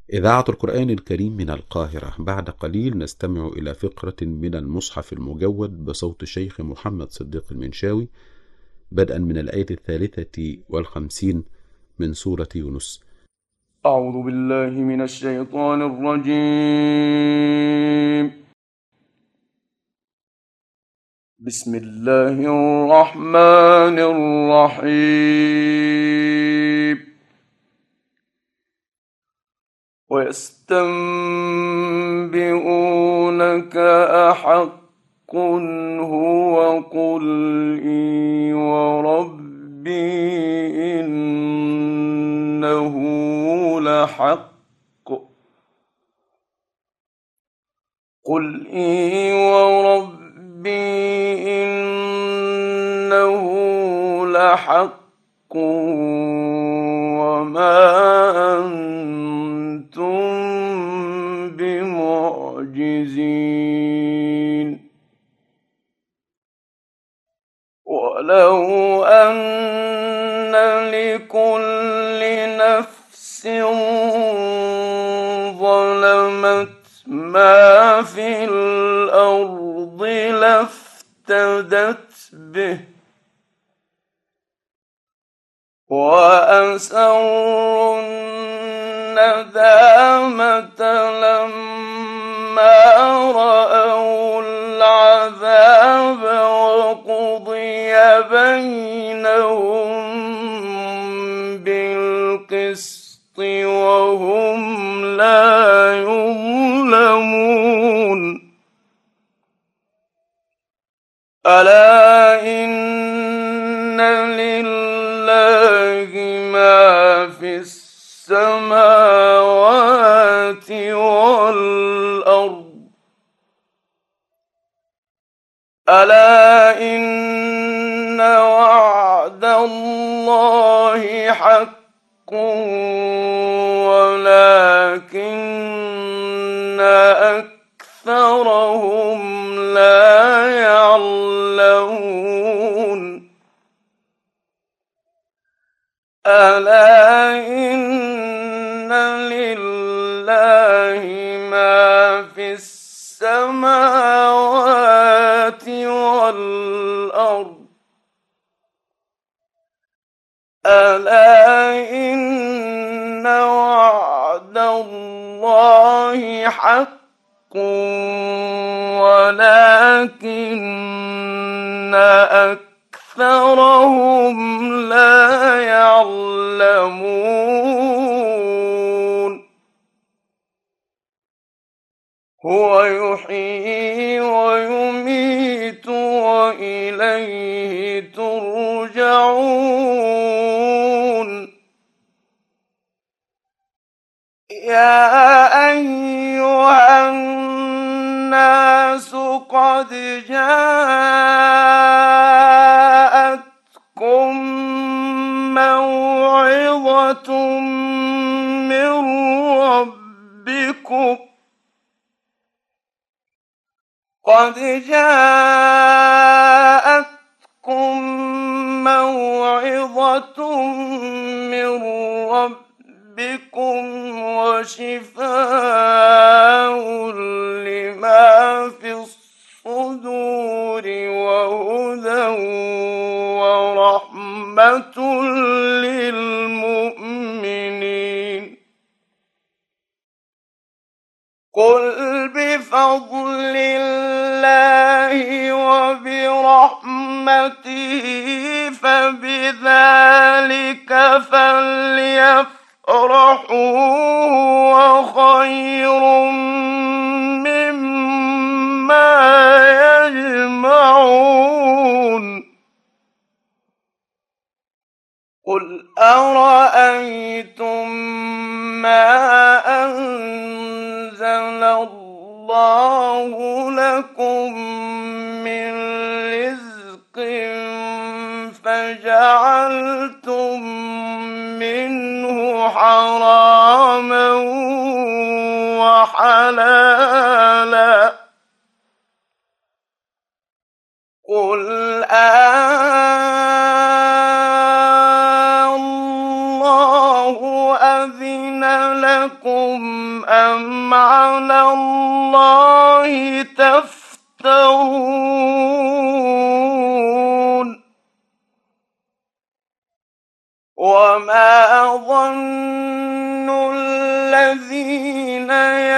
إذاعة القرآن الكريم من القاهرة. بعد قليل نستمع إلى فقرة من المصحف المجود بصوت الشيخ محمد صديق المنشاوي، بدءا من الآية 53 من سورة يونس. أعوذ بالله من الشيطان الرجيم. بسم الله الرحمن الرحيم. ويستنبئونك أحق هو قل إي وربي إنه لحق. قل إي وربي إنه لحق وما أنتم بمعجزين. ولو أن لكل نفس ظلمت ما في الأرض لافتدت به وأسروا الندامة لما رأوا العذاب وقضي بينهم بالقسط وهم لا يظلمون. ألا إن لله ما في السماوات والأرض. ألا إن وعد الله حق ولكن أكثرهم لا يعلمون. ألا إن لله ما في السماوات والأرض. ألا إن وعد الله حق ولكن أكثرهم لا يعلمون. هو يحيي ويميت وإليه ترجعون. يا أيها الناس قد جاءتكم موعظة من ربكم قد جاءتكم موعظة من ربكم وشفاء لما في الصدور وهدى ورحمة للمؤمنين. قل بفضل الله وبرحمته فبذلك فليفرحوا هو خير مما يجمعون. قل أرأيتم ما أنزل الله لكم من رزق فجعلتم منه حراما وحلالا. قل الله أذن لكم أم على الله تفترون وما ظن الذين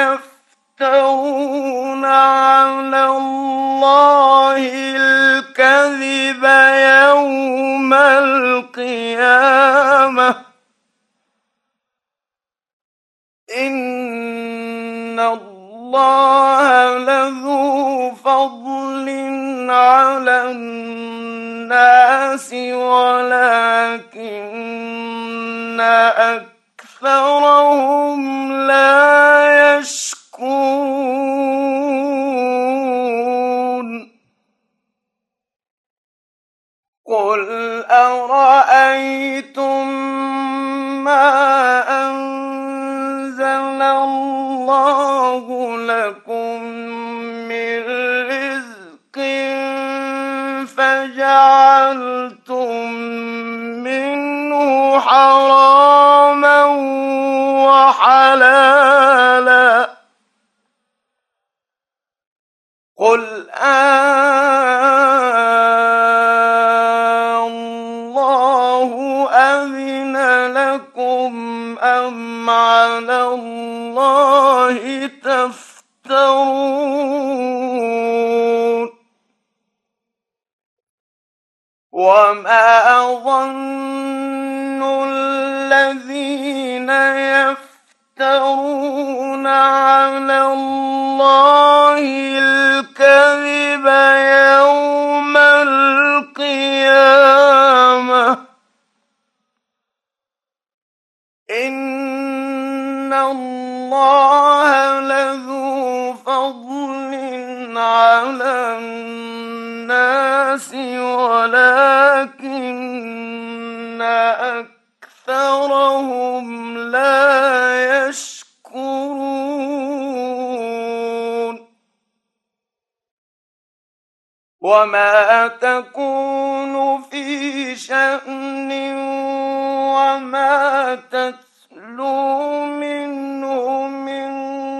يفترون على الله الكذب يوم القيامة إن الله لذو فضل على الناس ولكن أكثرهم لا يشكرون قل أرأيتم ما أنزل الله لكم من رزق فجعلتم منه حراما وحلالا قل الله أذن لكم أم على الله تفترون وما ظن الذين يفترون على الله الكذب يوم القيامة إن الله لذو فضل على الناس ولكن أكثرهم لا يشكرون وما تكون في شأن وما تتلو منه من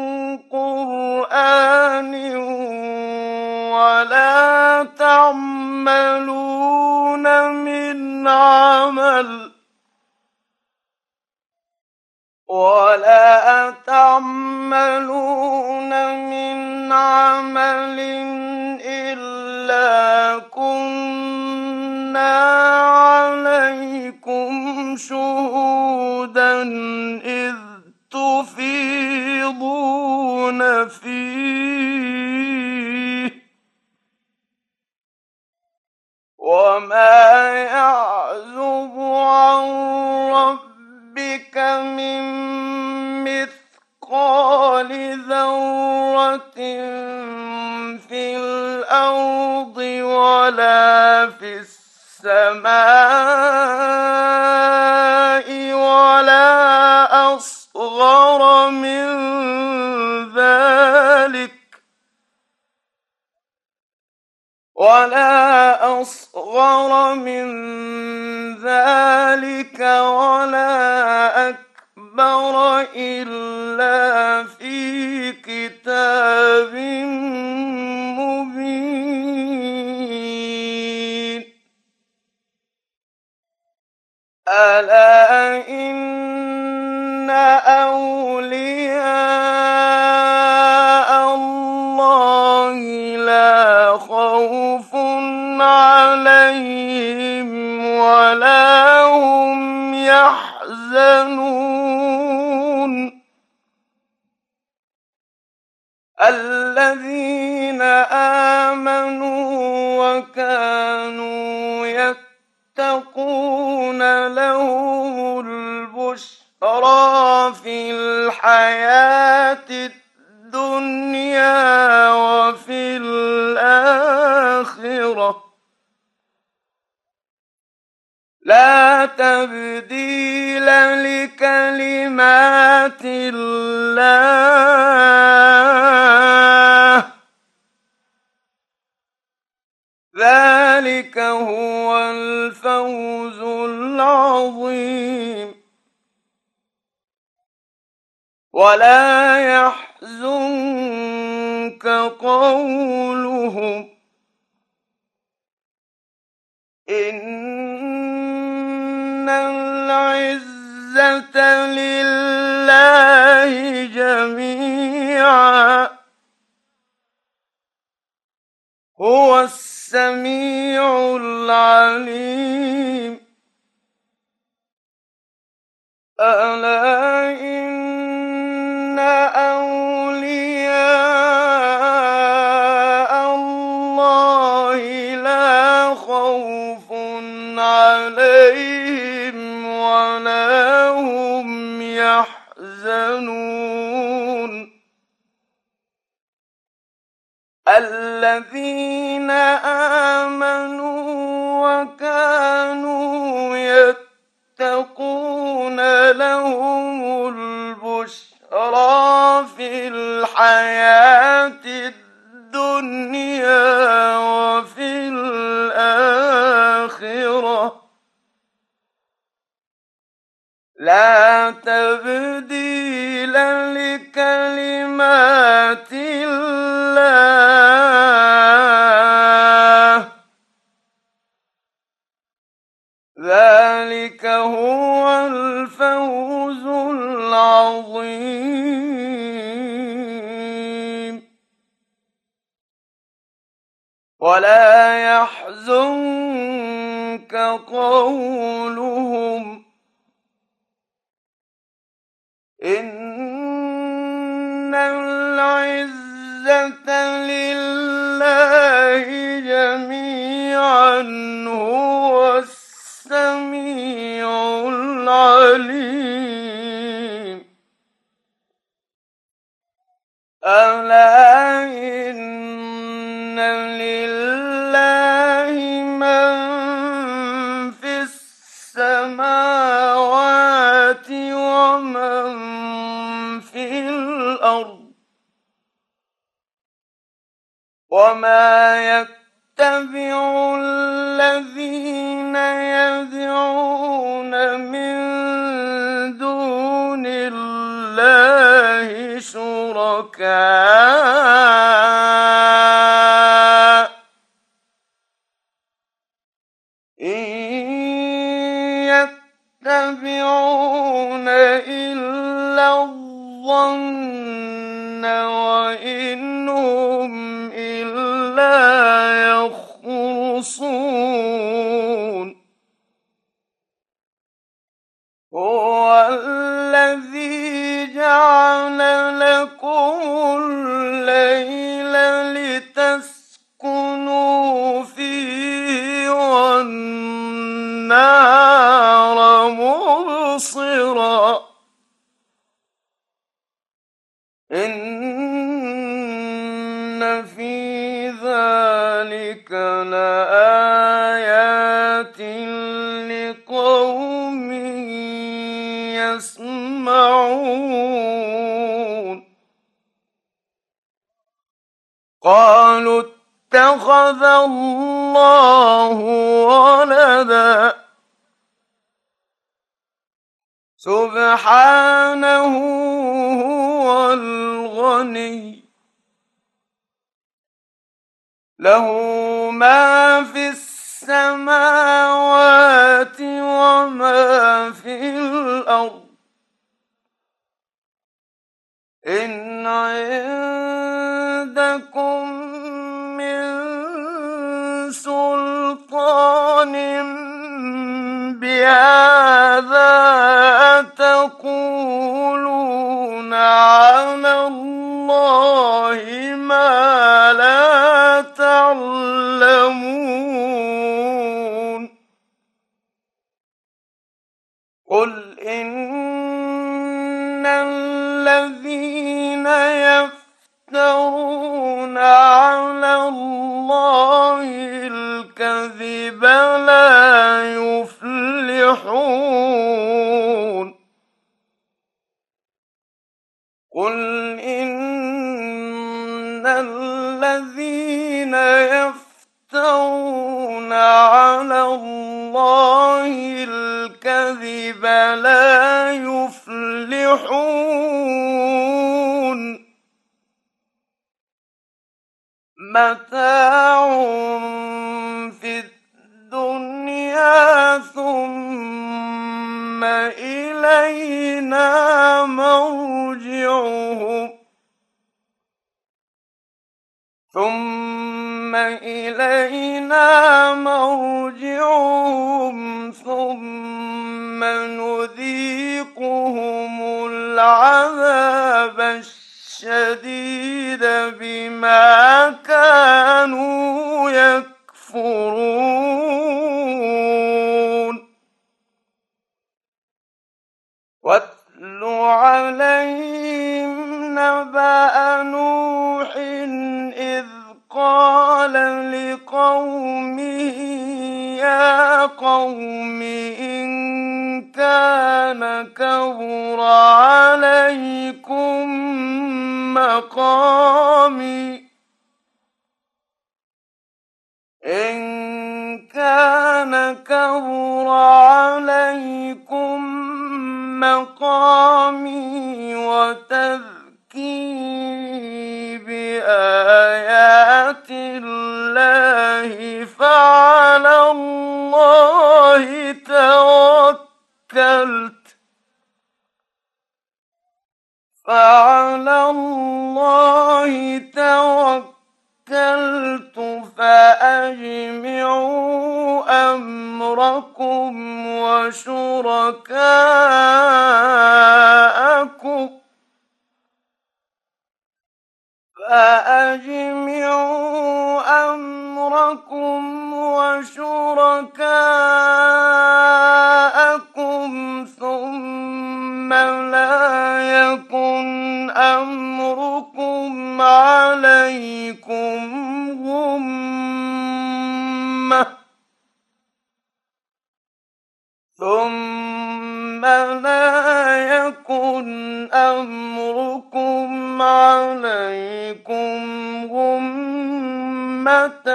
قرآن ولا تعملون من عمل إلا كنا عليكم شهودا إذ تفيضون فيه وما يعزب عن ربك من مثقال ذرة في الأرض ولا في السماء ولا أصغر من ذلك ولا أكبر إلا في كتاب مبين ألا إن أولياء الله لا خوف عليهم ولا هم يحزنون الذين آمنوا وكانوا يتقون لهم البشرى في الحياة الدنيا وفي الآخرة لا تبديل لكلمات الله ذلك هو الفوز العظيم ولا يحزنك قولهم إن العزة لله جميعا هو السميع العليم ألا إن أولياء الله لا خوف عليهم ولا هم يحزنون الذين آمنوا وكانوا يتقون لهم البشرى في الحياة الدنيا وفي الآخرة لا تبديل لكلمات الله ذلك هو الفوز العظيم ولا يحزنك قولهم إن العزة لله جميعا هو السميع العليم ألا إن لله من في السماوات ومن في الأرض وما يتبع الذين يدعون من دون الله شركاء إن يتبعون إلا الظن وإن هم إلا يخرصون هو الذي جعل لكم الليل لتسكنوا فيه والنهار مبصرا إن في ذلك لآيات لقوم يسمعون قالوا اتخذ الله ولدا سبحانه هو الغني له ما في السماوات وما في الأرض إن عندكم من سلطان بهذا تقولون على الله ما لا تعلمون قل إن الذين يفترون على الله الكذب لا يفلحون قل إن الذين يفترون على الله الكذب لا يفلحون متاع في الدنيا ثم إلينا مرجعهم ثم نذيقهم العذاب الشديد بما كانوا يكفرون واتل عليهم نبأ نوح إذ قال لقومه يا قوم إن كان كبر عليكم مقامي وتذكيري بآيات الله فعلى الله توكلت فأجمعوا أمركم وشركاءكم ثم لا يكن أمركم عليكم غمة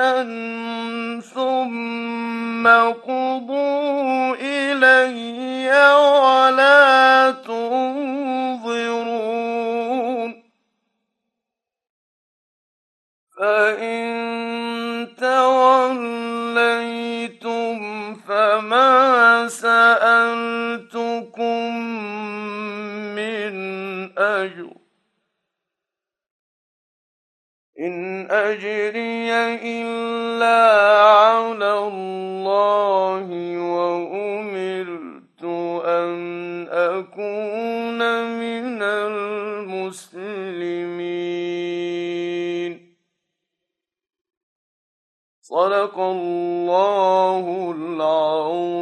ثم قضوا إلي ولا تنظرون فإن توليتم فما سألتكم من أجر إن أجري إلا على الله وأمرت أن أكون من المسلمين صدق الله العظيم.